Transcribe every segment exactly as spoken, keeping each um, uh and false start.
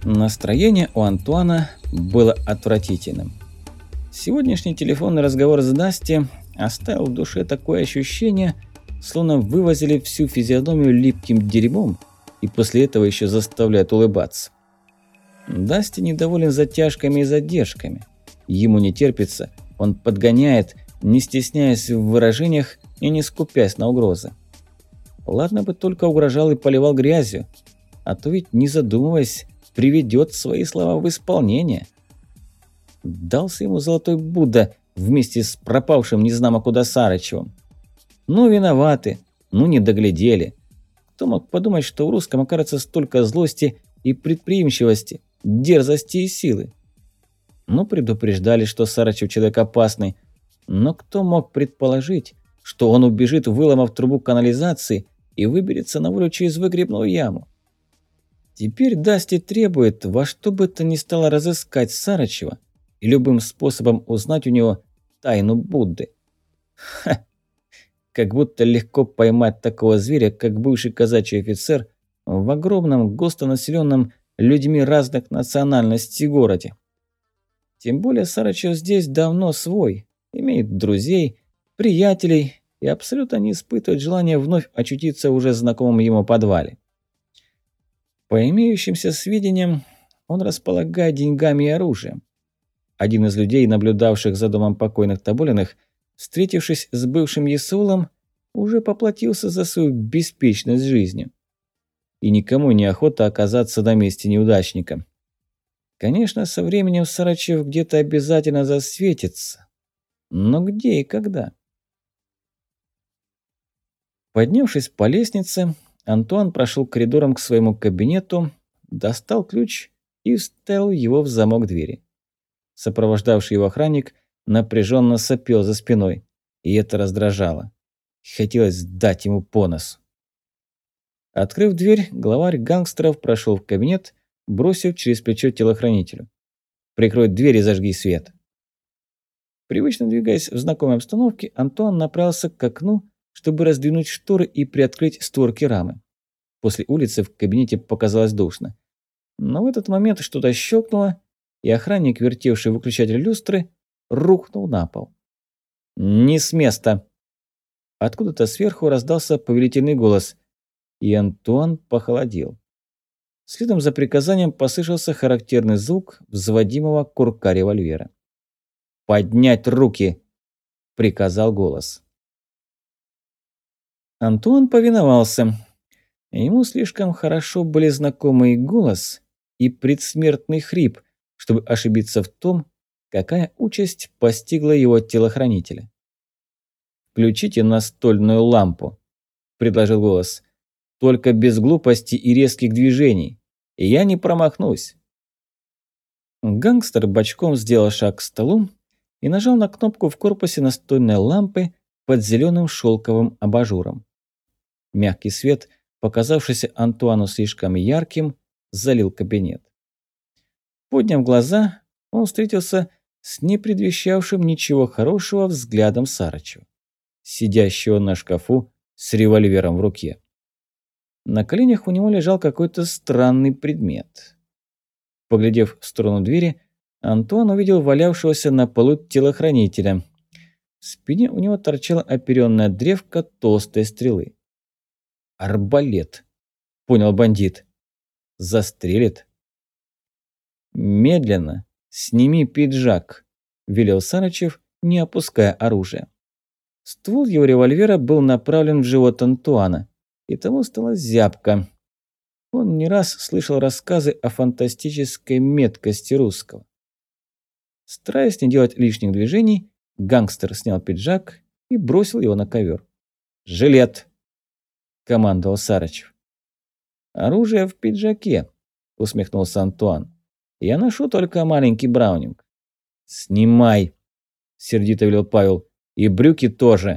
Настроение у Антуана было отвратительным. Сегодняшний телефонный разговор с Дасти оставил в душе такое ощущение, словно вывозили всю физиономию липким дерьмом и после этого еще заставляют улыбаться. Дасти недоволен затяжками и задержками. Ему не терпится, он подгоняет, не стесняясь в выражениях и не скупясь на угрозы. Ладно бы только угрожал и поливал грязью, а то ведь, не задумываясь, приведет свои слова в исполнение. Дался ему золотой Будда вместе с пропавшим незнамо куда Сарычевым. Ну, виноваты, ну, не доглядели. Кто мог подумать, что в русском окажется столько злости и предприимчивости, дерзости и силы? Ну, предупреждали, что Сарычев человек опасный, но кто мог предположить, что он убежит, выломав трубу канализации, и выберется на волю через выгребную яму? Теперь Дасти требует во что бы то ни стало разыскать Сарычева и любым способом узнать у него тайну Будды. Ха! Как будто легко поймать такого зверя, как бывший казачий офицер в огромном густонаселенном людьми разных национальностей городе. Тем более Сарычев здесь давно свой, имеет друзей, приятелей и абсолютно не испытывает желания вновь очутиться в уже знакомом ему подвале. По имеющимся сведениям, он располагает деньгами и оружием. Один из людей, наблюдавших за домом покойных Тоболиных, встретившись с бывшим Есаулом, уже поплатился за свою беспечность жизнью. И никому не охота оказаться на месте неудачника. Конечно, со временем Сарычев где-то обязательно засветится. Но где и когда? Поднявшись по лестнице, Антуан прошел коридором к своему кабинету, достал ключ и вставил его в замок двери. Сопровождавший его охранник напряженно сопел за спиной, и это раздражало. Хотелось дать ему по носу. Открыв дверь, главарь гангстеров прошел в кабинет, бросив через плечо телохранителю: «Прикрой дверь и зажги свет». Привычно двигаясь в знакомой обстановке, Антуан направился к окну, чтобы раздвинуть шторы и приоткрыть створки рамы. После улицы в кабинете показалось душно. Но в этот момент что-то щелкнуло, и охранник, вертевший выключатель люстры, рухнул на пол. «Не с места!» Откуда-то сверху раздался повелительный голос, и Антуан похолодел. Следом за приказанием послышался характерный звук взводимого курка револьвера. «Поднять руки!» – приказал голос. Антуан повиновался. Ему слишком хорошо были знакомы и голос, и предсмертный хрип, чтобы ошибиться в том, какая участь постигла его телохранителя. «Включите настольную лампу», – предложил голос. «Только без глупости и резких движений, и я не промахнусь». Гангстер бочком сделал шаг к столу и нажал на кнопку в корпусе настольной лампы под зеленым шелковым абажуром. Мягкий свет, показавшийся Антуану слишком ярким, залил кабинет. Подняв глаза, он встретился с непредвещавшим ничего хорошего взглядом Сарычева, сидящего на шкафу с револьвером в руке. На коленях у него лежал какой-то странный предмет. Поглядев в сторону двери, Антуан увидел валявшегося на полу телохранителя. В спине у него торчала оперённая древко толстой стрелы. «Арбалет», — понял бандит. «Застрелит». «Медленно сними пиджак», — велел Сарычев, не опуская оружие. Ствол его револьвера был направлен в живот Антуана, и тому стало зябко. Он не раз слышал рассказы о фантастической меткости русского. Стараясь не делать лишних движений, гангстер снял пиджак и бросил его на ковер. «Жилет!» – командовал Сарычев. «Оружие в пиджаке», – усмехнулся Антуан. «Я ношу только маленький браунинг». «Снимай!» – сердито велел Павел. «И брюки тоже».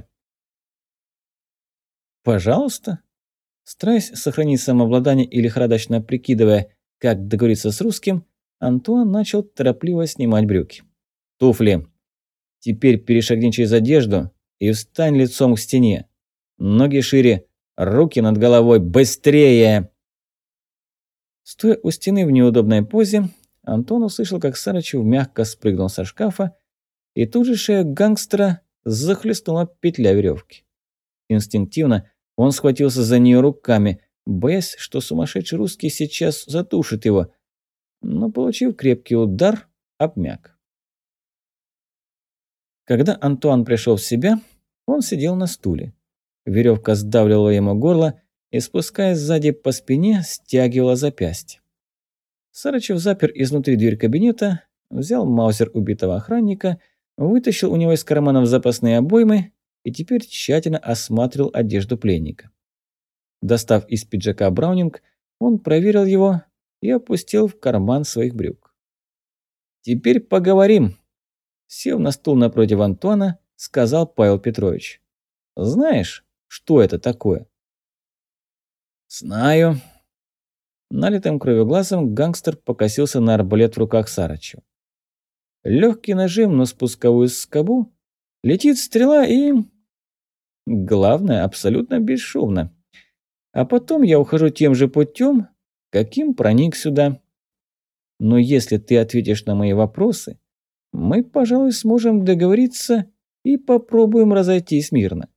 «Пожалуйста». Стараясь сохранить самообладание и лихорадочно прикидывая, как договориться с русским, Антуан начал торопливо снимать брюки. «Туфли. Теперь перешагни через одежду и встань лицом к стене. Ноги шире, руки над головой. Быстрее!» Стоя у стены в неудобной позе, Антон услышал, как Сарычев мягко спрыгнул со шкафа, и тут же шею гангстера захлестнула петля веревки. Инстинктивно он схватился за нее руками, боясь, что сумасшедший русский сейчас затушит его, но, получив крепкий удар, обмяк. Когда Антуан пришел в себя, он сидел на стуле. Веревка сдавливала ему горло и, спускаясь сзади по спине, стягивала запястье. Сарычев запер изнутри дверь кабинета, взял маузер убитого охранника, вытащил у него из карманов запасные обоймы и теперь тщательно осматривал одежду пленника. Достав из пиджака браунинг, он проверил его и опустил в карман своих брюк. «Теперь поговорим», — сев на стул напротив Антуана, сказал Павел Петрович. «Знаешь, что это такое?» «Знаю». Налитым кровью глазом гангстер покосился на арбалет в руках Сарычева. Легкий нажим на спусковую скобу, летит стрела и... Главное, абсолютно бесшумно. А потом я ухожу тем же путем, каким проник сюда. Но если ты ответишь на мои вопросы, мы, пожалуй, сможем договориться и попробуем разойтись мирно.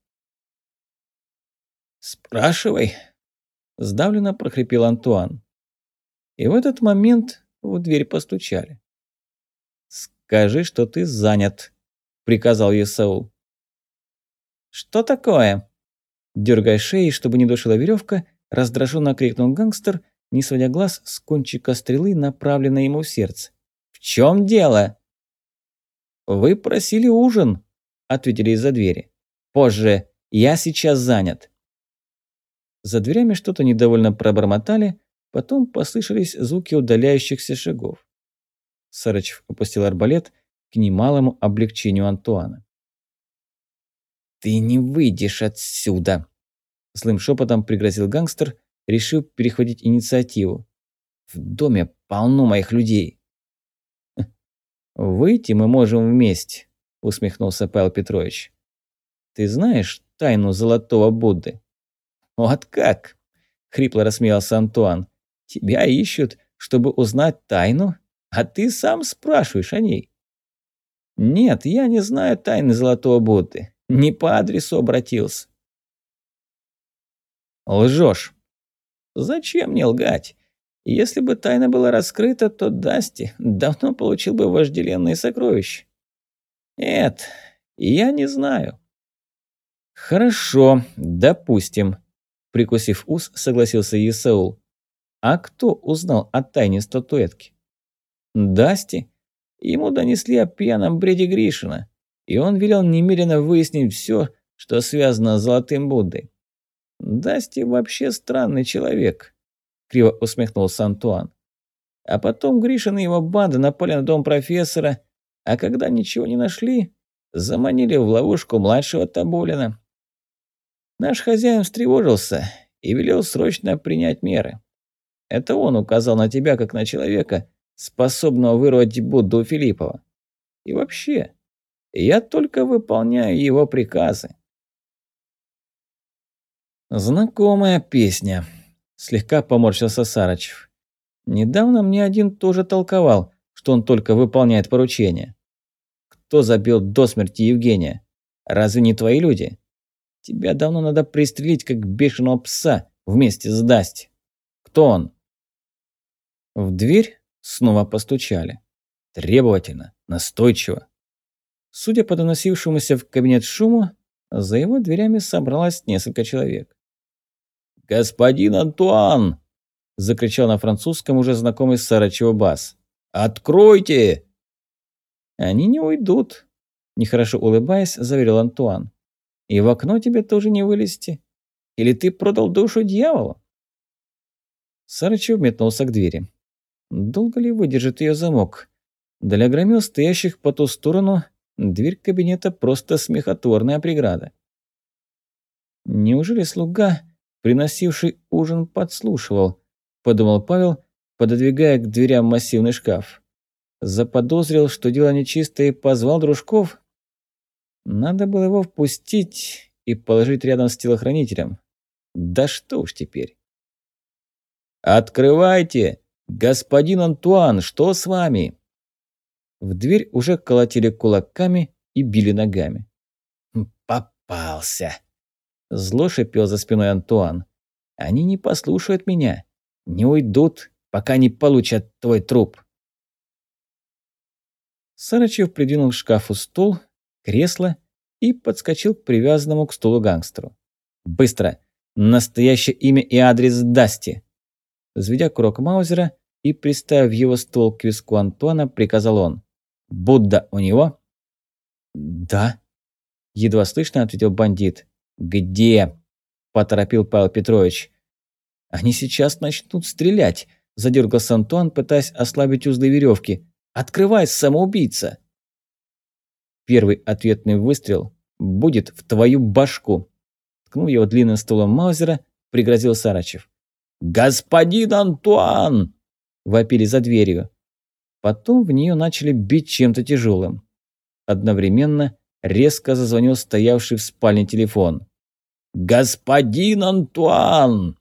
«Спрашивай», – сдавленно прохрипел Антуан. И в этот момент в дверь постучали. «Скажи, что ты занят», – приказал Исаул. «Что такое?» Дергая шеей, чтобы не душила веревка, раздраженно крикнул гангстер, не сводя глаз с кончика стрелы, направленной ему в сердце. «В чем дело?» «Вы просили ужин», – ответили из-за двери. «Позже. Я сейчас занят». За дверями что-то недовольно пробормотали, потом послышались звуки удаляющихся шагов. Сарычев опустил арбалет к немалому облегчению Антуана. «Ты не выйдешь отсюда!» Злым шепотом пригрозил гангстер, решив перехватить инициативу. «В доме полно моих людей!» «Выйти мы можем вместе», — усмехнулся Павел Петрович. «Ты знаешь тайну Золотого Будды?» «Вот как?» — хрипло рассмеялся Антуан. «Тебя ищут, чтобы узнать тайну, а ты сам спрашиваешь о ней». «Нет, я не знаю тайны Золотого Будды. Не по адресу обратился». «Лжешь». «Зачем мне лгать? Если бы тайна была раскрыта, то Дасти давно получил бы вожделенные сокровища. Нет, я не знаю». «Хорошо, допустим», – прикусив ус, согласился Исаул. «А кто узнал о тайне статуэтки?» «Дасти. Ему донесли о пьяном бреде Гришина, и он велел немедленно выяснить все, что связано с Золотым Буддой. Дасти вообще странный человек», – криво усмехнулся Антуан. «А потом Гришин и его банда напали на дом профессора, а когда ничего не нашли, заманили в ловушку младшего Тоболина. Наш хозяин встревожился и велел срочно принять меры. Это он указал на тебя, как на человека, способного вырвать Будду у Филиппова. И вообще, я только выполняю его приказы». «Знакомая песня», – слегка поморщился Сарычев. «Недавно мне один тоже толковал, что он только выполняет поручения. Кто забил до смерти Евгения? Разве не твои люди? Тебя давно надо пристрелить, как бешеного пса, вместе с Дасти. Кто он?» В дверь снова постучали. Требовательно, настойчиво. Судя по доносившемуся в кабинет шуму, за его дверями собралось несколько человек. «Господин Антуан!» – закричал на французском уже знакомый Сарычеву бас. «Откройте!» «Они не уйдут», – нехорошо улыбаясь, заверил Антуан. «И в окно тебе тоже не вылезти. Или ты продал душу дьяволу?» Сарычев метнулся к двери. Долго ли выдержит ее замок? Для громил стоящих по ту сторону дверь кабинета просто смехотворная преграда. «Неужели слуга, приносивший ужин, подслушивал?» – подумал Павел, пододвигая к дверям массивный шкаф. Заподозрил, что дело нечисто, и позвал дружков. Надо было его впустить и положить рядом с телохранителем. Да что уж теперь. «Открывайте! Господин Антуан, что с вами?» В дверь уже колотили кулаками и били ногами. «Попался!» Зло шипел за спиной Антуан. «Они не послушают меня, не уйдут, пока не получат твой труп». Сарычев придвинул к шкафу стул, кресло и подскочил к привязанному к стулу гангстеру. «Быстро! Настоящее имя и адрес Дасти!» Взведя курок Маузера и приставив его ствол к виску Антуана, приказал он. «Будда у него?» «Да», – едва слышно ответил бандит. «Где?» – поторопил Павел Петрович. «Они сейчас начнут стрелять», – задергался Антуан, пытаясь ослабить узлы веревки. «Открывай, самоубийца!» «Первый ответный выстрел будет в твою башку!» Ткнул его длинным стволом Маузера, пригрозил Сарычев. «Господин Антуан!» – вопили за дверью. Потом в нее начали бить чем-то тяжелым. Одновременно резко зазвонил стоявший в спальне телефон. «Господин Антуан!»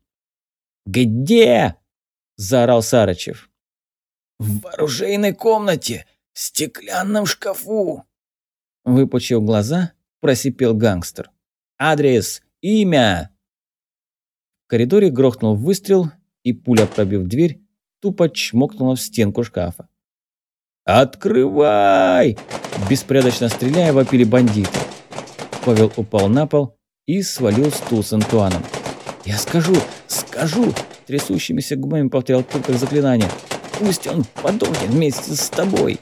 «Где?» – заорал Сарычев. «В оружейной комнате, в стеклянном шкафу!» Выпучив глаза, просипел гангстер. «Адрес, имя!» В коридоре грохнул выстрел, и пуля, пробив дверь, тупо чмокнула в стенку шкафа. «Открывай!» – беспорядочно стреляя, вопили бандиты. Павел упал на пол и свалил стул с Антуаном. «Я скажу, скажу!» – трясущимися губами повторял тот как заклинание. «Пусть он подохнет вместе с тобой!»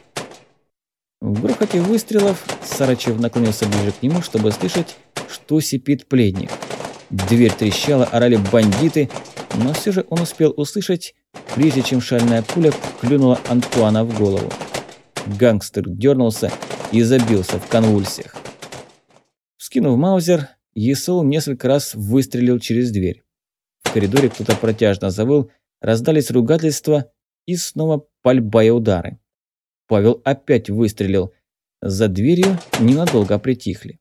В грохоте выстрелов Сарычев наклонился ближе к нему, чтобы слышать, что сипит пленник. Дверь трещала, орали бандиты, но все же он успел услышать, прежде чем шальная пуля клюнула Антуана в голову. Гангстер дернулся и забился в конвульсиях. Вскинув маузер, Есаул несколько раз выстрелил через дверь. В коридоре кто-то протяжно завыл, раздались ругательства и снова пальба и удары. Павел опять выстрелил. За дверью ненадолго притихли.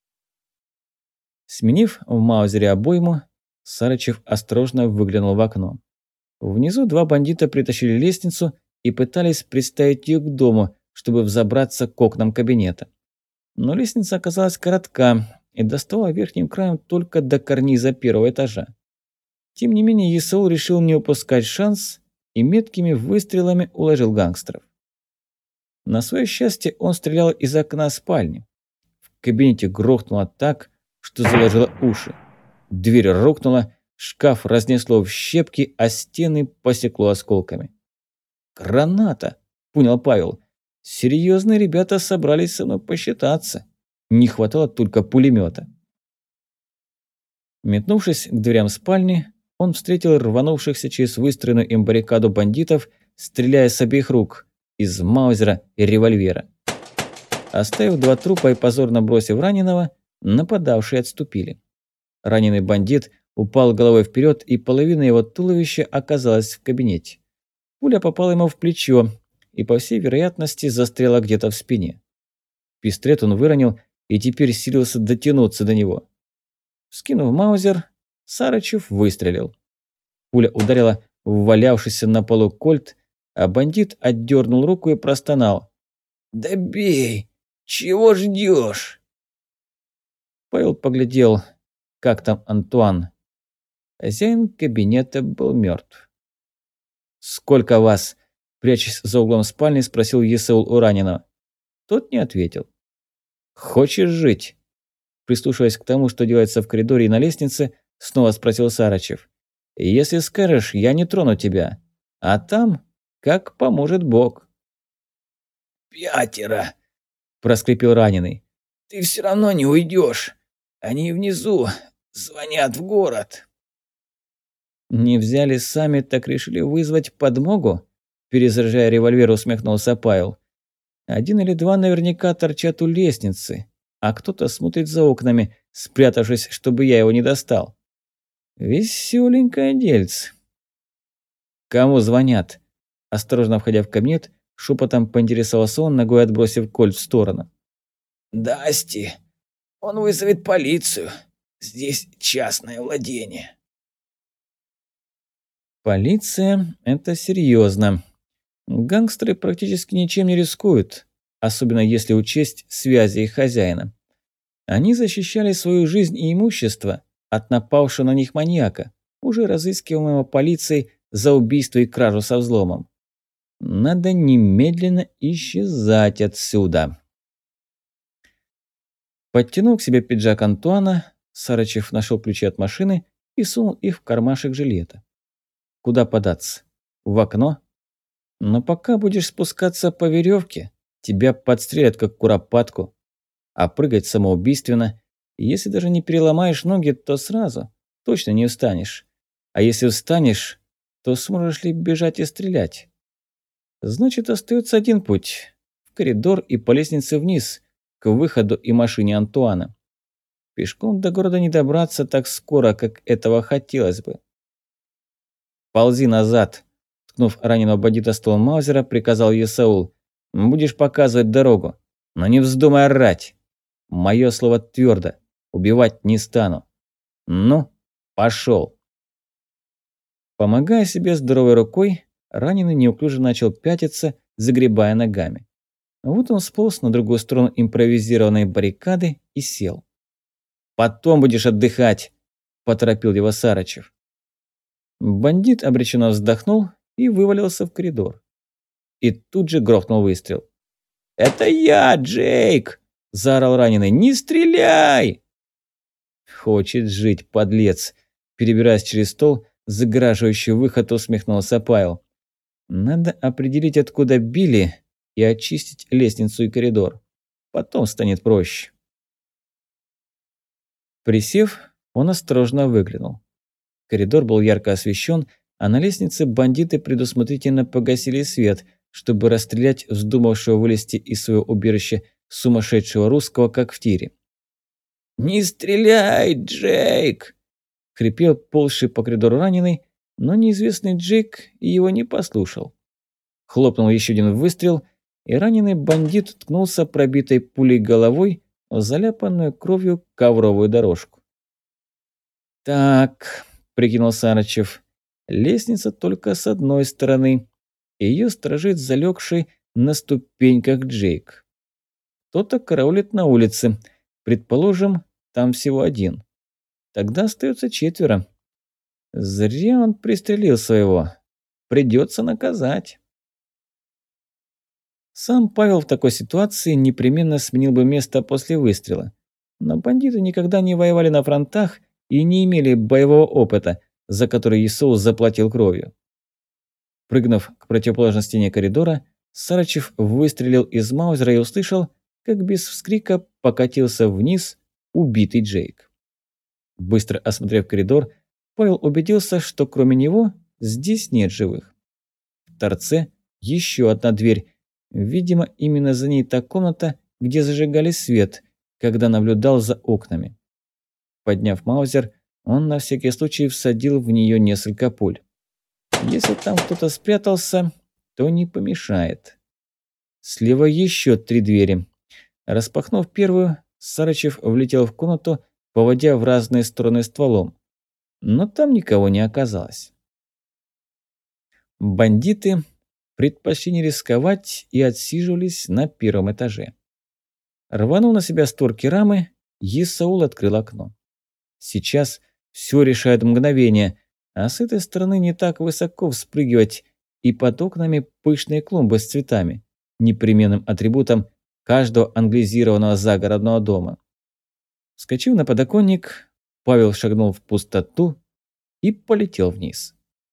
Сменив в маузере обойму, Сарычев осторожно выглянул в окно. Внизу два бандита притащили лестницу и пытались приставить ее к дому, чтобы взобраться к окнам кабинета. Но лестница оказалась коротка и доставала верхним краем только до карниза первого этажа. Тем не менее, Есаул решил не упускать шанс и меткими выстрелами уложил гангстеров. На свое счастье, он стрелял из окна спальни. В кабинете грохнуло так, что заложило уши. Дверь рухнула, шкаф разнесло в щепки, а стены посекло осколками. «Граната!» – понял Павел. «Серьезные ребята собрались со мной посчитаться. Не хватало только пулемета». Метнувшись к дверям спальни, он встретил рванувшихся через выстроенную им баррикаду бандитов, стреляя с обеих рук – из маузера и револьвера. Оставив два трупа и позорно бросив раненого, нападавшие отступили. Раненый бандит упал головой вперед, и половина его туловища оказалась в кабинете. Пуля попала ему в плечо и, по всей вероятности, застряла где-то в спине. Пистолет он выронил и теперь силился дотянуться до него. Вскинув маузер, Сарычев выстрелил. Пуля ударила в валявшийся на полу кольт, а бандит отдернул руку и простонал. «Да бей! Чего ждешь?» Павел поглядел, как там Антуан. Хозяин кабинета был мертв. «Сколько вас?» – прячась за углом спальни, спросил Есаул у раненого. Тот не ответил. «Хочешь жить?» Прислушиваясь к тому, что делается в коридоре и на лестнице, снова спросил Сарычев. «Если скажешь, я не трону тебя. А там, как поможет Бог». «Пятеро!» – проскрипел раненый. «Ты все равно не уйдешь. Они внизу звонят в город». «Не взяли сами, так решили вызвать подмогу?» Перезаряжая револьвер, усмехнулся Павел. «Один или два наверняка торчат у лестницы, а кто-то смотрит за окнами, спрятавшись, чтобы я его не достал. Весёленькое дельце». «Кому звонят?» Осторожно входя в кабинет, шепотом поинтересовался он, ногой отбросив кольт в сторону. «Дасти. Он вызовет полицию. Здесь частное владение». Полиция – это серьезно. Гангстеры практически ничем не рискуют, особенно если учесть связи их хозяина. Они защищали свою жизнь и имущество от напавшего на них маньяка, уже разыскиваемого полицией за убийство и кражу со взломом. Надо немедленно исчезать отсюда. Подтянул к себе пиджак Антуана, Сарычев нашел ключи от машины и сунул их в кармашек жилета. Куда податься? В окно? Но пока будешь спускаться по веревке, тебя подстрелят как куропатку. А прыгать самоубийственно, если даже не переломаешь ноги, то сразу точно не встанешь. А если встанешь, то сможешь ли бежать и стрелять? Значит, остается один путь – в коридор и по лестнице вниз, к выходу и машине Антуана. Пешком до города не добраться так скоро, как этого хотелось бы. «Ползи назад!» – ткнув раненого бандита стволом Маузера, приказал Есаул. «Будешь показывать дорогу, но не вздумай орать. Мое слово твердо, убивать не стану. Ну, пошел!» Помогая себе здоровой рукой, раненый неуклюже начал пятиться, загребая ногами. Вот он сполз на другую сторону импровизированной баррикады и сел. «Потом будешь отдыхать!» – поторопил его Сарычев. Бандит обреченно вздохнул и вывалился в коридор. И тут же грохнул выстрел. «Это я, Джейк!» – заорал раненый. «Не стреляй!» «Хочет жить, подлец!» – перебираясь через стол, загораживающий выход, усмехнулся Павел. «Надо определить, откуда били, и очистить лестницу и коридор. Потом станет проще». Присев, он осторожно выглянул. Коридор был ярко освещен, а на лестнице бандиты предусмотрительно погасили свет, чтобы расстрелять вздумавшего вылезти из своего убежища сумасшедшего русского, как в тире. «Не стреляй, Джейк!» — хрипел ползший по коридору раненый, но неизвестный Джейк его не послушал. Хлопнул еще один выстрел, и раненый бандит ткнулся пробитой пулей головой в заляпанную кровью ковровую дорожку. «Так», — прикинул Сарычев, — «лестница только с одной стороны, и ее сторожит залегший на ступеньках Джейк. Кто-то караулит на улице, предположим, там всего один. Тогда остается четверо. Зря он пристрелил своего. Придется наказать». Сам Павел в такой ситуации непременно сменил бы место после выстрела. Но бандиты никогда не воевали на фронтах и не имели боевого опыта, за который Есаул заплатил кровью. Прыгнув к противоположной стене коридора, Сарычев выстрелил из маузера и услышал, как без вскрика покатился вниз убитый Джейк. Быстро осмотрев коридор, Павел убедился, что кроме него здесь нет живых. В торце еще одна дверь. Видимо, именно за ней та комната, где зажигали свет, когда наблюдал за окнами. Подняв маузер, он на всякий случай всадил в нее несколько пуль. Если там кто-то спрятался, то не помешает. Слева еще три двери. Распахнув первую, Сарычев влетел в комнату, поводя в разные стороны стволом. Но там никого не оказалось. Бандиты предпочли не рисковать и отсиживались на первом этаже. Рванув на себя створки рамы, Есаул открыл окно. Сейчас все решает мгновение, а с этой стороны не так высоко вспрыгивать, и под окнами пышные клумбы с цветами, непременным атрибутом каждого англизированного загородного дома. Вскочив на подоконник, Павел шагнул в пустоту и полетел вниз.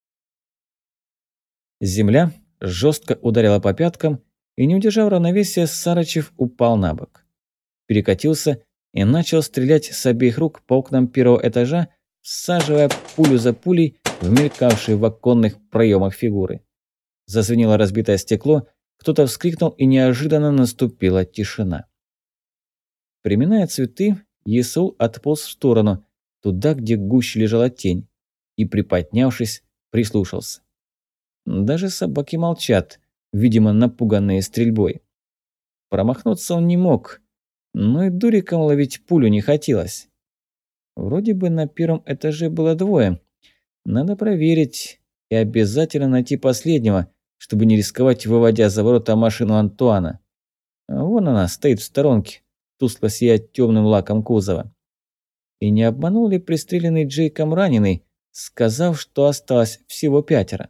Земля жестко ударила по пяткам, и, не удержав равновесия, Сарычев упал на бок. Перекатился и начал стрелять с обеих рук по окнам первого этажа, всаживая пулю за пулей в мелькавшие в оконных проемах фигуры. Зазвенело разбитое стекло, кто-то вскрикнул, и неожиданно наступила тишина. Приминая цветы, Есаул отполз в сторону, туда, где гуще лежала тень, и, приподнявшись, прислушался. Даже собаки молчат, видимо, напуганные стрельбой. Промахнуться он не мог, но и дуриком ловить пулю не хотелось. Вроде бы на первом этаже было двое. Надо проверить, и обязательно найти последнего, чтобы не рисковать, выводя за ворота машину Антуана. Вон она стоит в сторонке, тускло сияя темным лаком кузова. И не обманул ли пристреленный Джейком раненый, сказав, что осталось всего пятеро?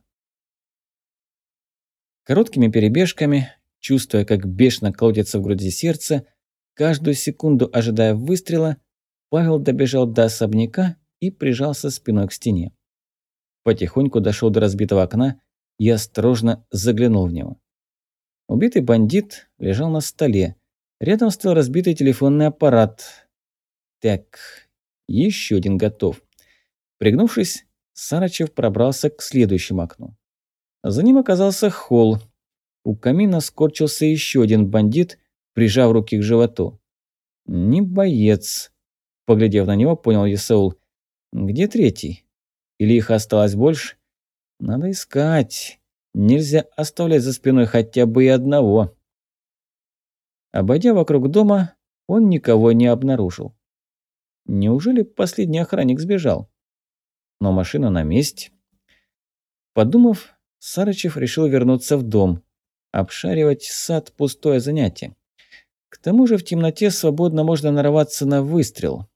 Короткими перебежками, чувствуя, как бешено колотится в груди сердце, каждую секунду ожидая выстрела, Павел добежал до особняка и прижался спиной к стене. Потихоньку дошел до разбитого окна и осторожно заглянул в него. Убитый бандит лежал на столе. Рядом стоял разбитый телефонный аппарат. Так, еще один готов. Пригнувшись, Сарычев пробрался к следующему окну. За ним оказался холл. У камина скорчился еще один бандит, прижав руки к животу. Не боец. Поглядев на него, понял Исаул. Где третий? Или их осталось больше? Надо искать. Нельзя оставлять за спиной хотя бы и одного. Обойдя вокруг дома, он никого не обнаружил. Неужели последний охранник сбежал? Но машина на месте. Подумав, Сарычев решил вернуться в дом. Обшаривать сад – пустое занятие. К тому же в темноте свободно можно нарваться на выстрел.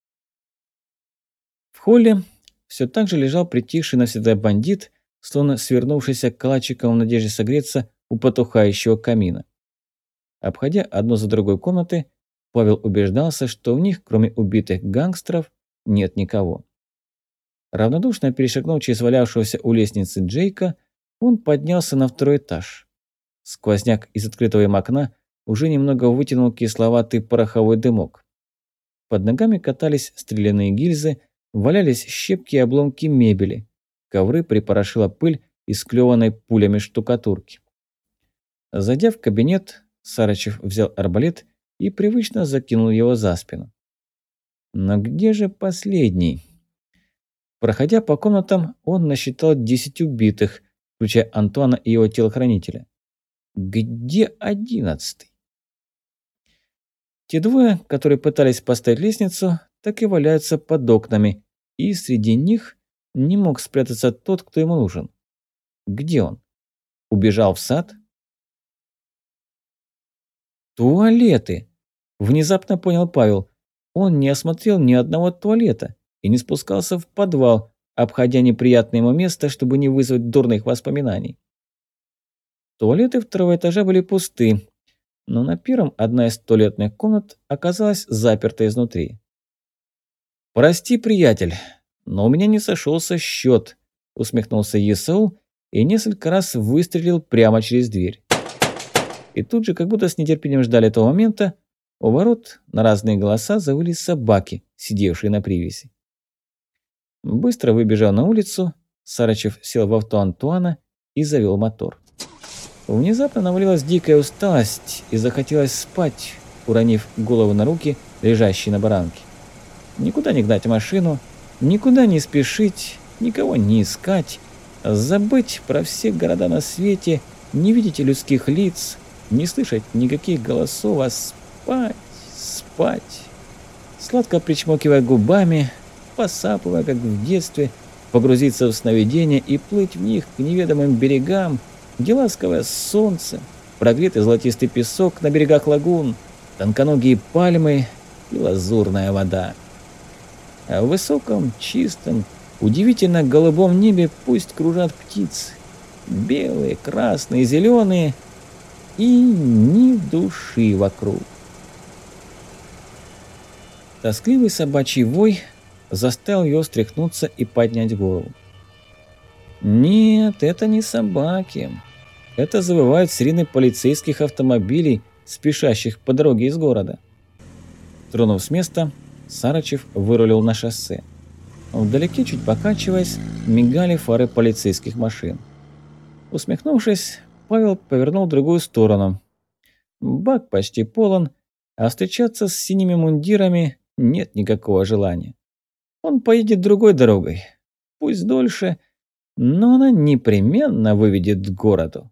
В холле все так же лежал притихший навсегда бандит, словно свернувшийся калачиком в надежде согреться у потухающего камина. Обходя одну за другой комнаты, Павел убеждался, что в них, кроме убитых гангстеров, нет никого. Равнодушно перешагнув через валявшегося у лестницы Джейка, он поднялся на второй этаж. Сквозняк из открытого им окна уже немного вытянул кисловатый пороховой дымок. Под ногами катались стрелянные гильзы, валялись щепки и обломки мебели. Ковры припорошила пыль из клеванной пулями штукатурки. Зайдя в кабинет, Сарычев взял арбалет и привычно закинул его за спину. Но где же последний? Проходя по комнатам, он насчитал десять убитых, включая Антуана и его телохранителя. Где одиннадцатый? Те двое, которые пытались поставить лестницу, так и валяются под окнами, и среди них не мог спрятаться тот, кто ему нужен. Где он? Убежал в сад? Туалеты! Внезапно понял Павел. Он не осмотрел ни одного туалета и не спускался в подвал, обходя неприятное ему место, чтобы не вызвать дурных воспоминаний. Туалеты второго этажа были пусты, но на первом одна из туалетных комнат оказалась заперта изнутри. «Прости, приятель, но у меня не сошелся счет», – усмехнулся Исаул и несколько раз выстрелил прямо через дверь. И тут же, как будто с нетерпением ждали этого момента, у ворот на разные голоса завыли собаки, сидевшие на привязи. Быстро выбежав на улицу, Сарычев сел в авто Антуана и завел мотор. Внезапно навалилась дикая усталость и захотелось спать, уронив голову на руки, лежащие на баранке. Никуда не гнать машину, никуда не спешить, никого не искать, забыть про все города на свете, не видеть людских лиц, не слышать никаких голосов, а спать, спать. Сладко причмокивая губами, посапывая, как в детстве, погрузиться в сновидения и плыть в них к неведомым берегам, где ласковое солнце, прогретый золотистый песок на берегах лагун, тонконогие пальмы и лазурная вода. А в высоком, чистом, удивительно голубом небе пусть кружат птицы. Белые, красные, зеленые и ни души вокруг. Тоскливый собачий вой заставил его встряхнуться и поднять голову. Нет, это не собаки. Это завывают сирены полицейских автомобилей, спешащих по дороге из города. Тронув с места, Сарычев вырулил на шоссе. Вдалеке, чуть покачиваясь, мигали фары полицейских машин. Усмехнувшись, Павел повернул в другую сторону. Бак почти полон, а встречаться с синими мундирами нет никакого желания. Он поедет другой дорогой, пусть дольше, но она непременно выведет к городу.